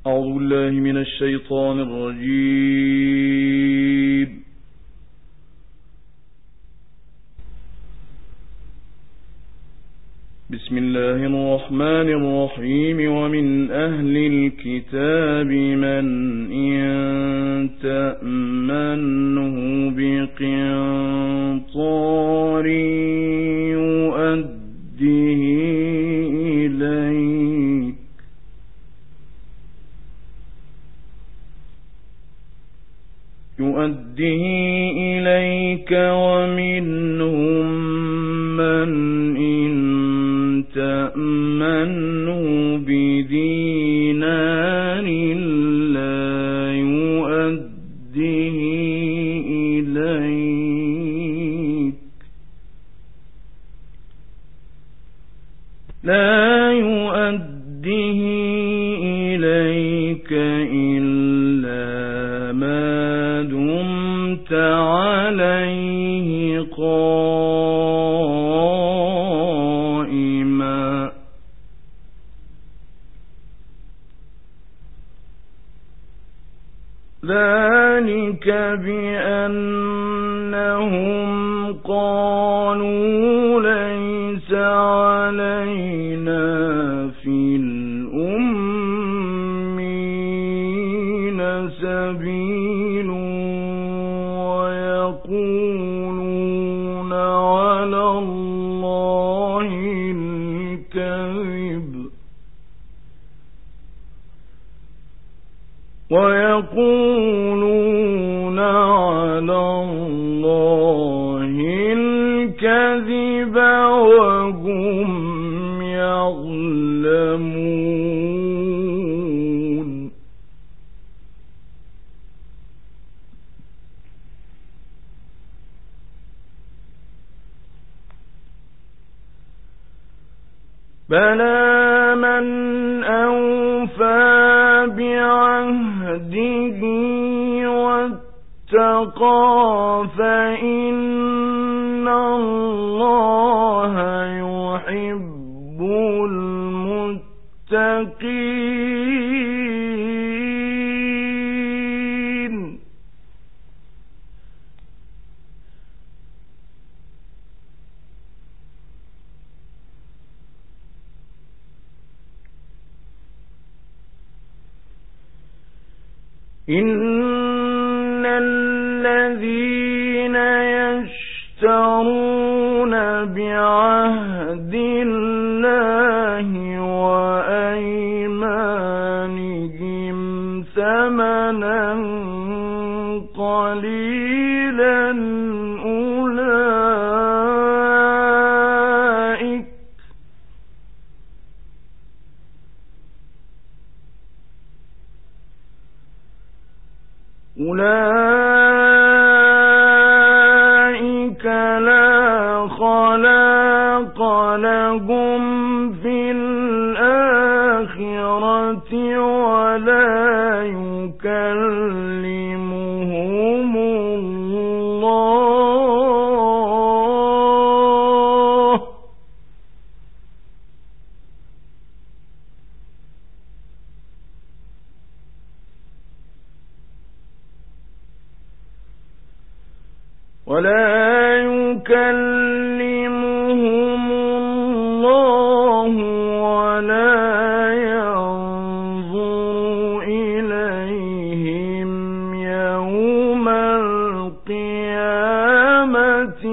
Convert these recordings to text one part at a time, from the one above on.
أعوذ بالله من الشيطان الرجيم. بسم الله الرحمن الرحيم. ومن أهل الكتاب من إن تأمنه بقنطار يؤديه إليك ومنهم من إن تأمنه بدينار لا يؤديه إليك إلا ما دمت عليه قائما. ذلك بأنهم قالوا ليس علينا في الأمين سبيل ويقولون على الله الكذب وهم يعلمون. بلى من أوفى بعهده واتقى فإن الله يحب المتقين. إن الذين يشترون بعهد الله وأيمانهم ثمنا قليلا أولئك لا خلاق لهم في الآخرة ولا يكلمهم الله ولا ينظر إليهم يوم القيامة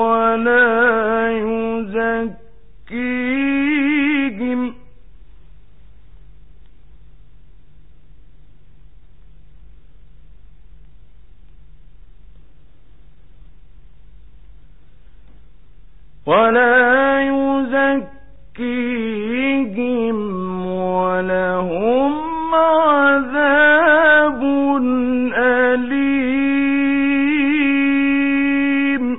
ولا يزكيهم ولهم عذاب أليم.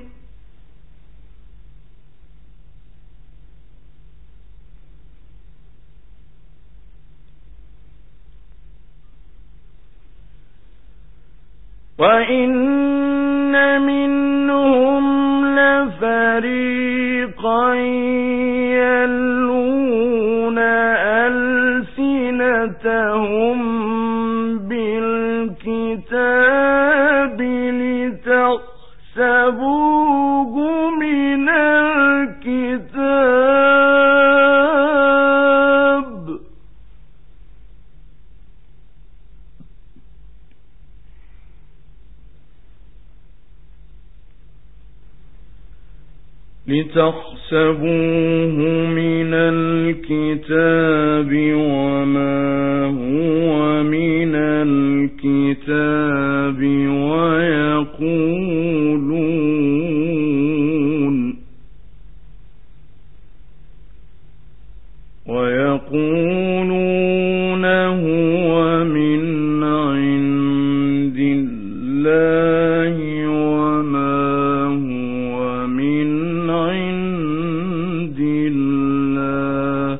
وإن منهم لفريقا يلوون ألسنتهم لتحسبوه من الكتاب وما هو من الكتاب ويقولون هو من عند الله وما هو من عند الله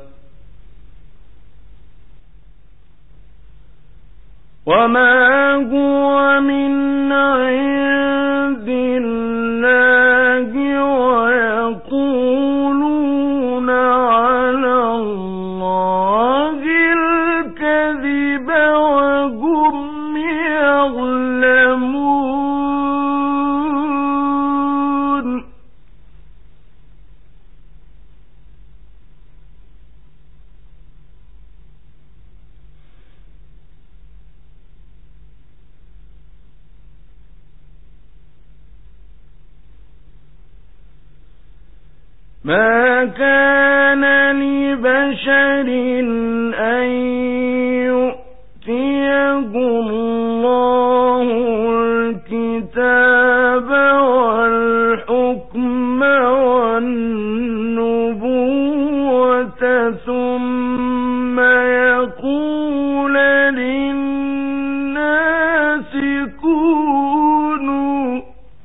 ويقولون على الله الكذب وهم يعلمون ما كان لبشر أن يؤتيه الله الكتاب والحكم والنبوة ثم يقول للناس كونوا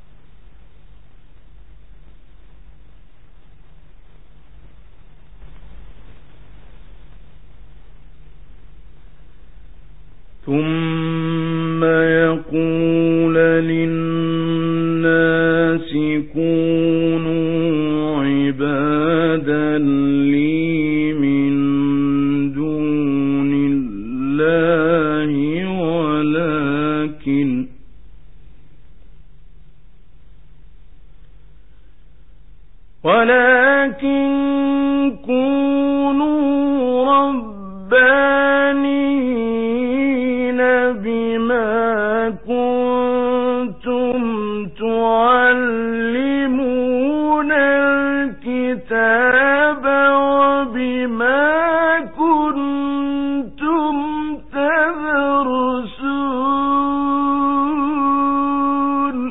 عبادا لي من دون الله ولكن كونوا ربانين بما كنتم تعلمون الكتاب وبما كنتم تدرسون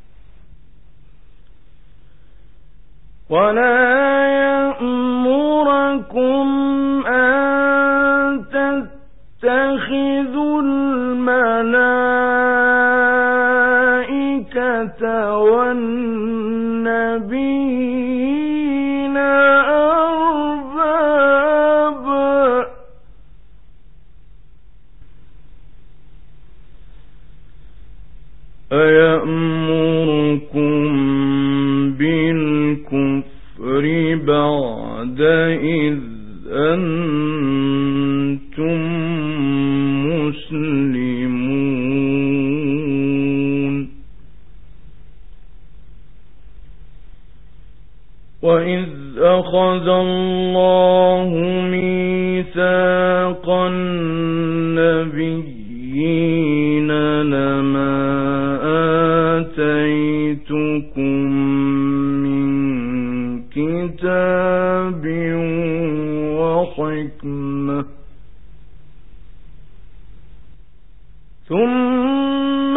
ولا يأمركم أن تتخذوا الملائكة والنبيين أربابا أيأمركم بالكفر بعد إذ أنتم مسلمون وإذ أخذ الله ميثاق النبيين لما آتيتكم من كتاب وحكمة ثم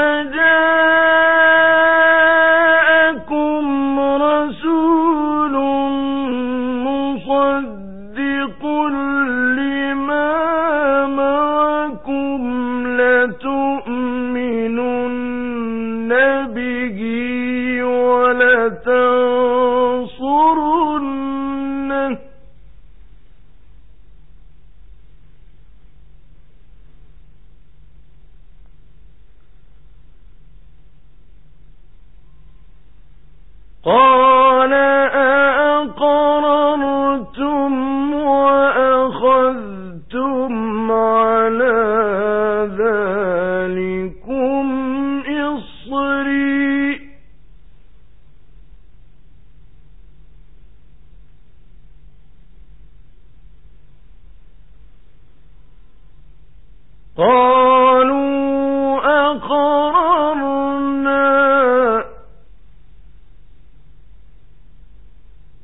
جاءكم رسول مصدق لما معكم لتؤمنن به ولتنصرنه قال أأقررتم وأخذتم على ذلكم إصري قالوا أقررنا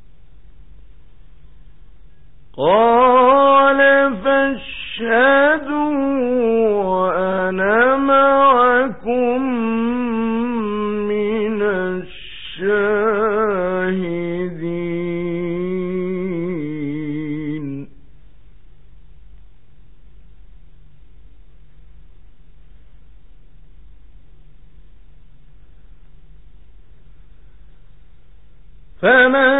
فاشهدوا وأنا معكم من الشاهدين. فمن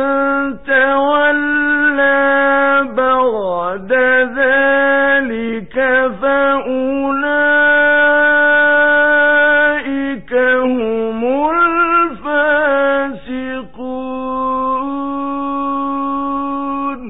تولى بعد ذلك فأولئك هم الفاسقون.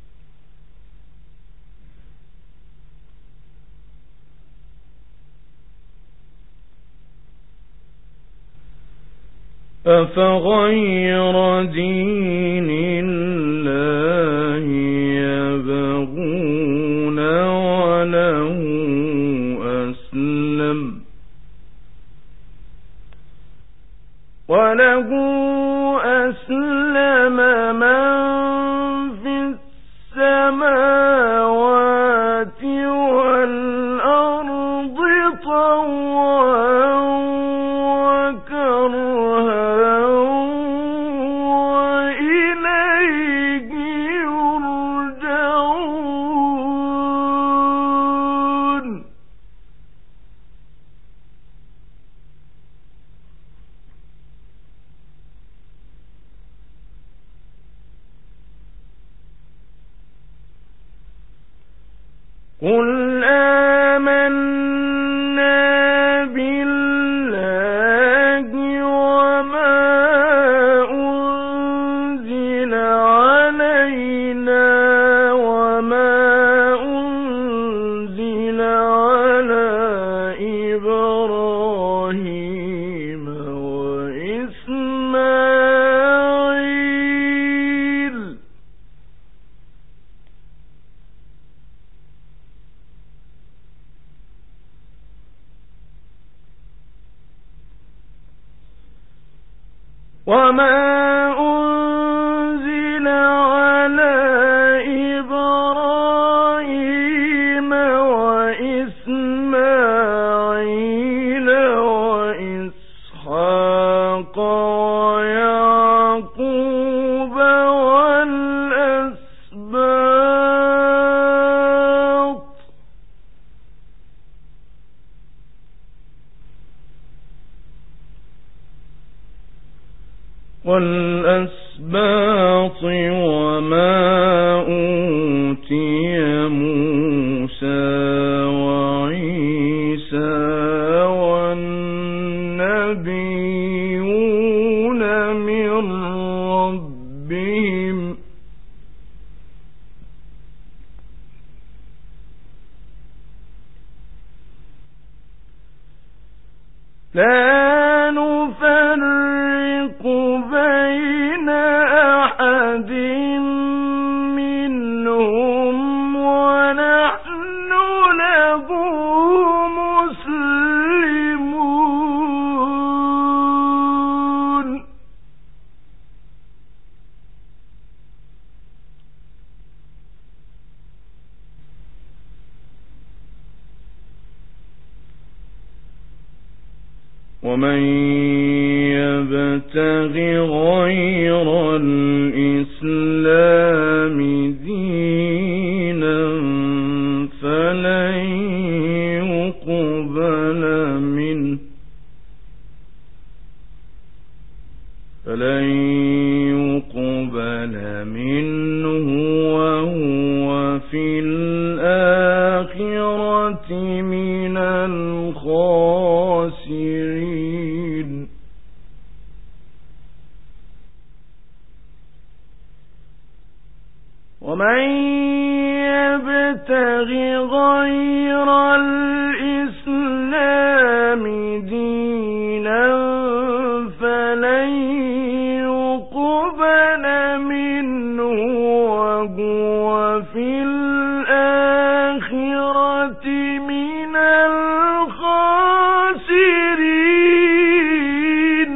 أفغير دين الله يبغون وله أسلم من في السماوات والأرض طوعا وكرها وإليه يرجعون. قل آمنا بالله وما أنزل علينا وما أنزل على إبراهيم وإسماعيل وإسحاق ويعقوب والأسباط وما أوتي موسى وعيسى والنبيون من ربهم لا نفرق بين أحد منهم ونحن له مسلمون. ومن يبتغ غير الإسلام دينا فلن يقبل منه وهو في الآخرة من الخاسرين. ومن يبتغ غير الإسلام دينا فلن يقبل منه وهو في الآخرة من الخاسرين.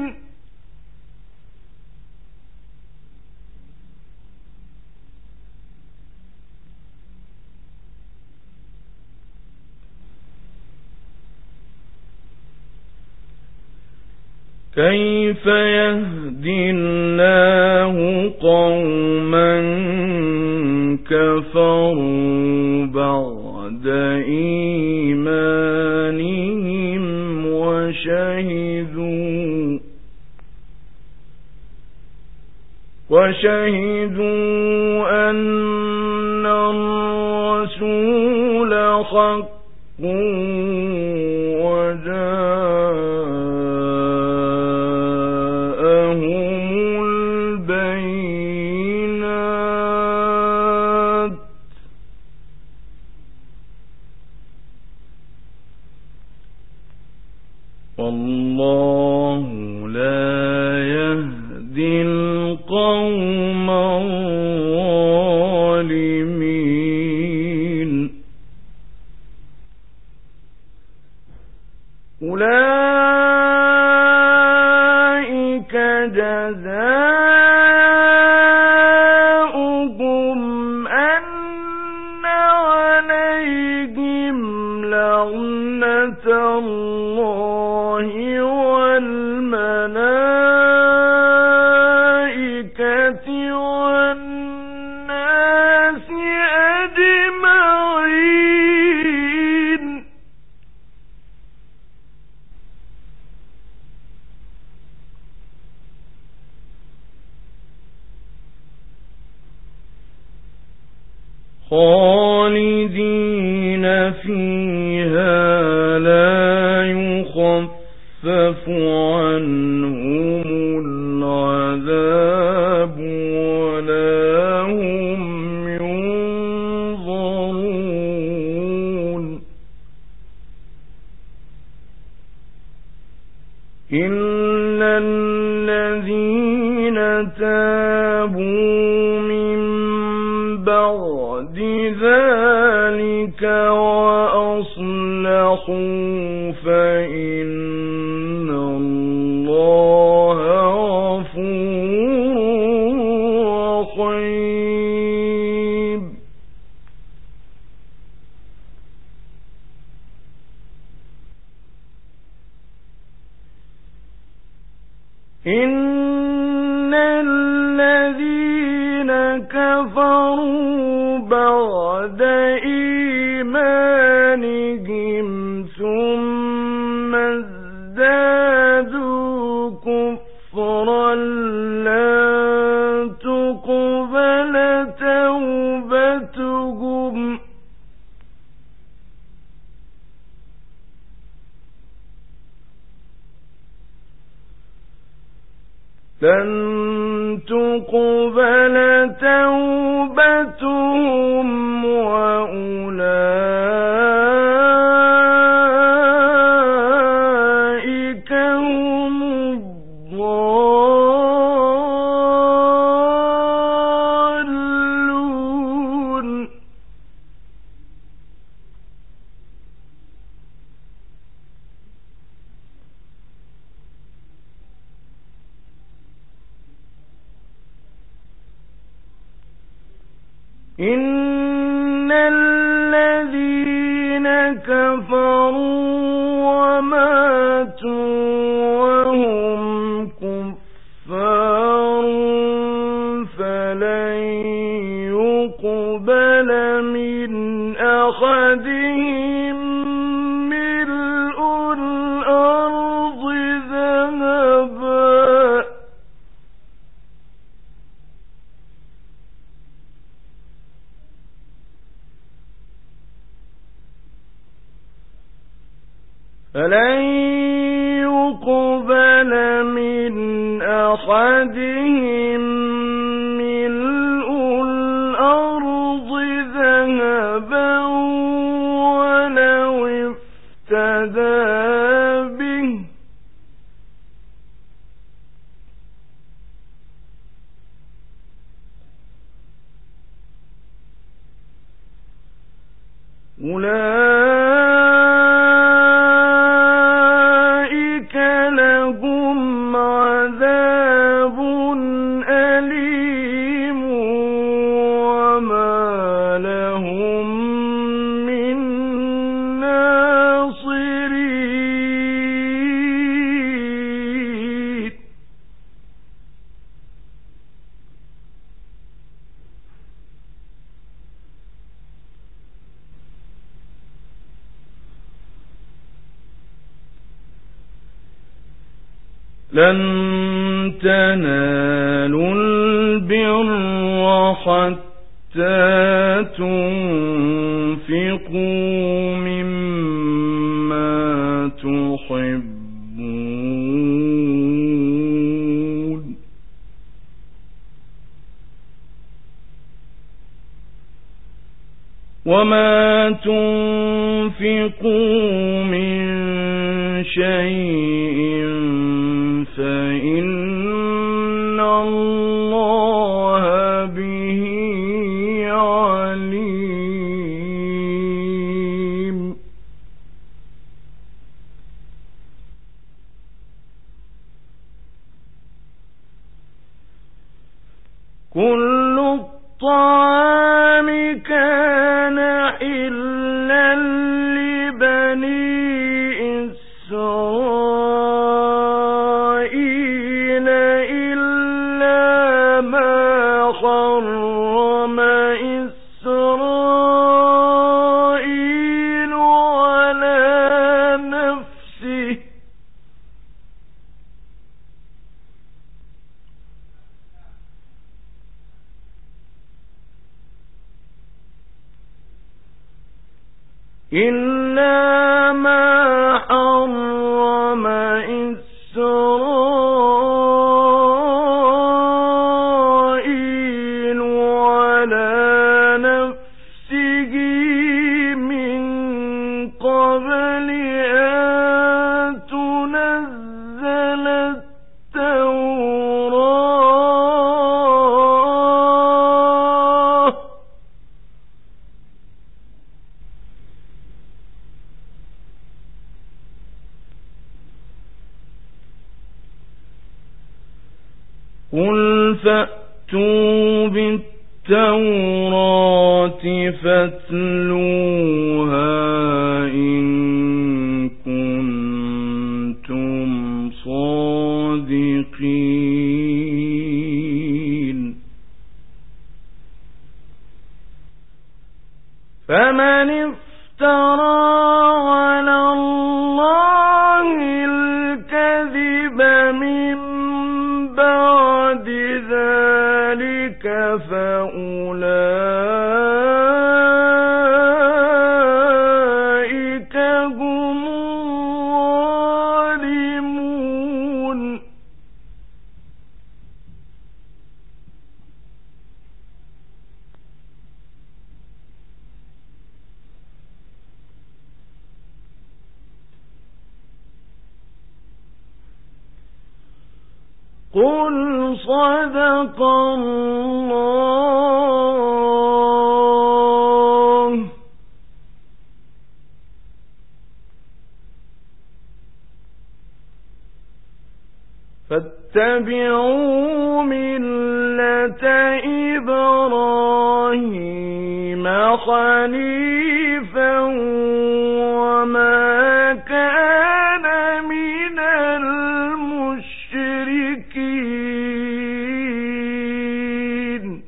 كيف يهدي الله قوما كفروا بعد إيمانهم وشهدوا أن الرسول حق وجاءهم البينات والله لا يهدي القوم الظالمين. أولئك جزاؤهم أن عليهم لعنة الله والملائكة والناس أجمعين. خالدين فيها لا يخفف عنهم العذاب ولا هم ينظرون. إلا الذين تابوا من بعد ذلك وأصلحوا فإن الله غفور رحيم. إن الذين كفروا بعد إيمانهم ثم ازدادوا كفرا لن تقبل توبتهم وأولئك هم الضالون. إن الذين كفروا وماتوا وهم كفار فلن يقبل من أحدهم ملء الأرض ذهبا فلن يقبل من أحدهم ملء الأرض ذهبا ولو افتدى به أولئك لهم عذاب أليم وما لهم من ناصرين. لن تنالوا البر حتى تنفقوا مما تحبون وما تنفقوا من شيء فإن الله به عليم كل الطعام كان حلا لبني إسرائيل إلا ما حرم إسرائيل على نفسه إلا ما حرم إسرائيل على نفسه من قبل أن تنزل التوراة قل فأتوا بالتوراة فاتلوها إن كنتم صادقين فمن افترى على الله الكذب من بعد ذلك فأولئك هم الظالمون قل صدق الله فاتبعوا ملة إبراهيم حنيفا وما كان من المشركين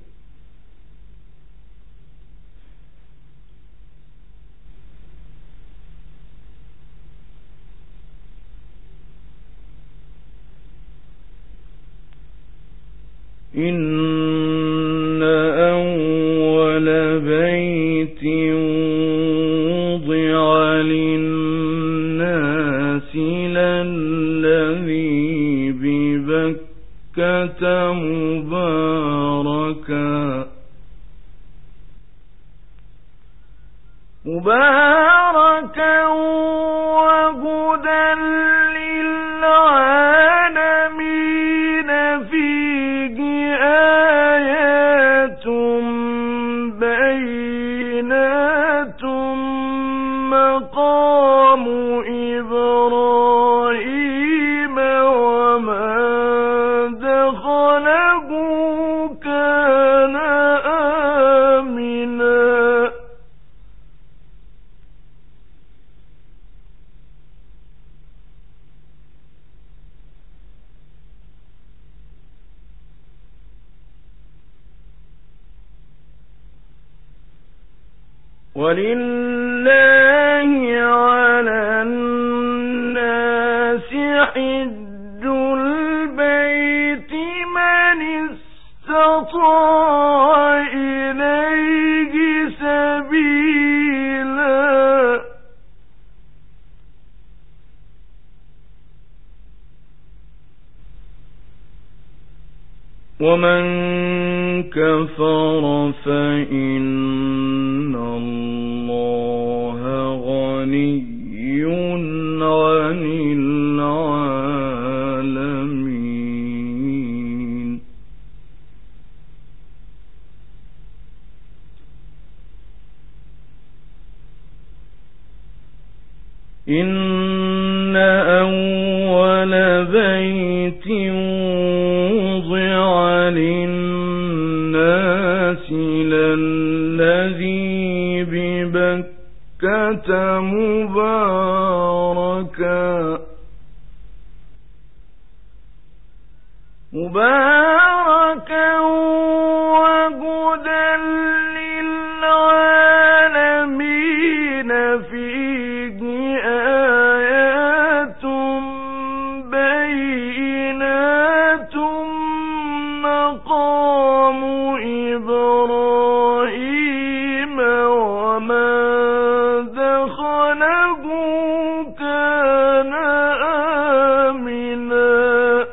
إن أول بيت وضع للناس للذي ببكة مباركا وهدى للعالمين فيه آيات بينات مقام إبراهيم ومن دخله كان آمنا ولله على الناس حج ومن كفر فإن الله غني عن العالمين. إن أول بيت وضع للناس للذي ببكة مباركا وهدى للعالمين فيه آيات بينات مقام إبراهيم ومن دخله كان آمنا.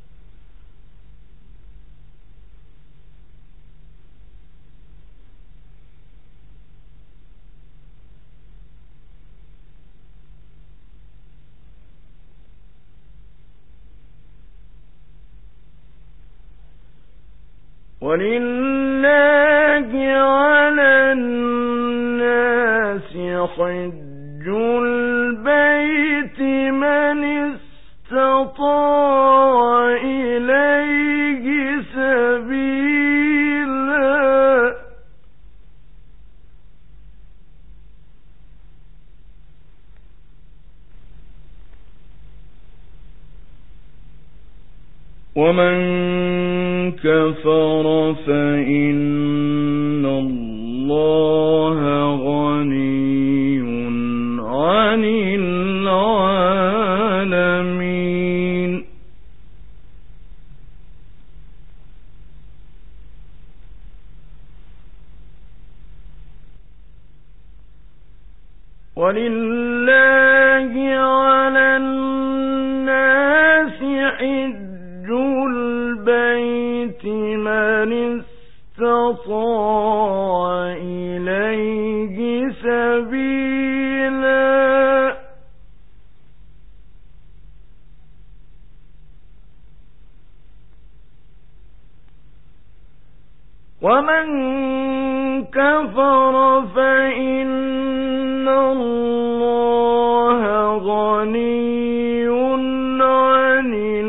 ولله على الناس حج البيت من استطاع إليه سبيلا ومن كفر فإن الله غني عن العالمين. ولله على الناس حج البيت من استطاع إليه سبيلا ومن كفر فإن الله غني عن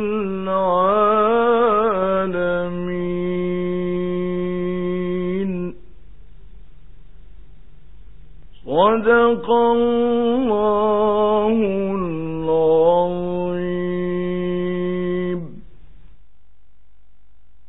العالمين. صدق الله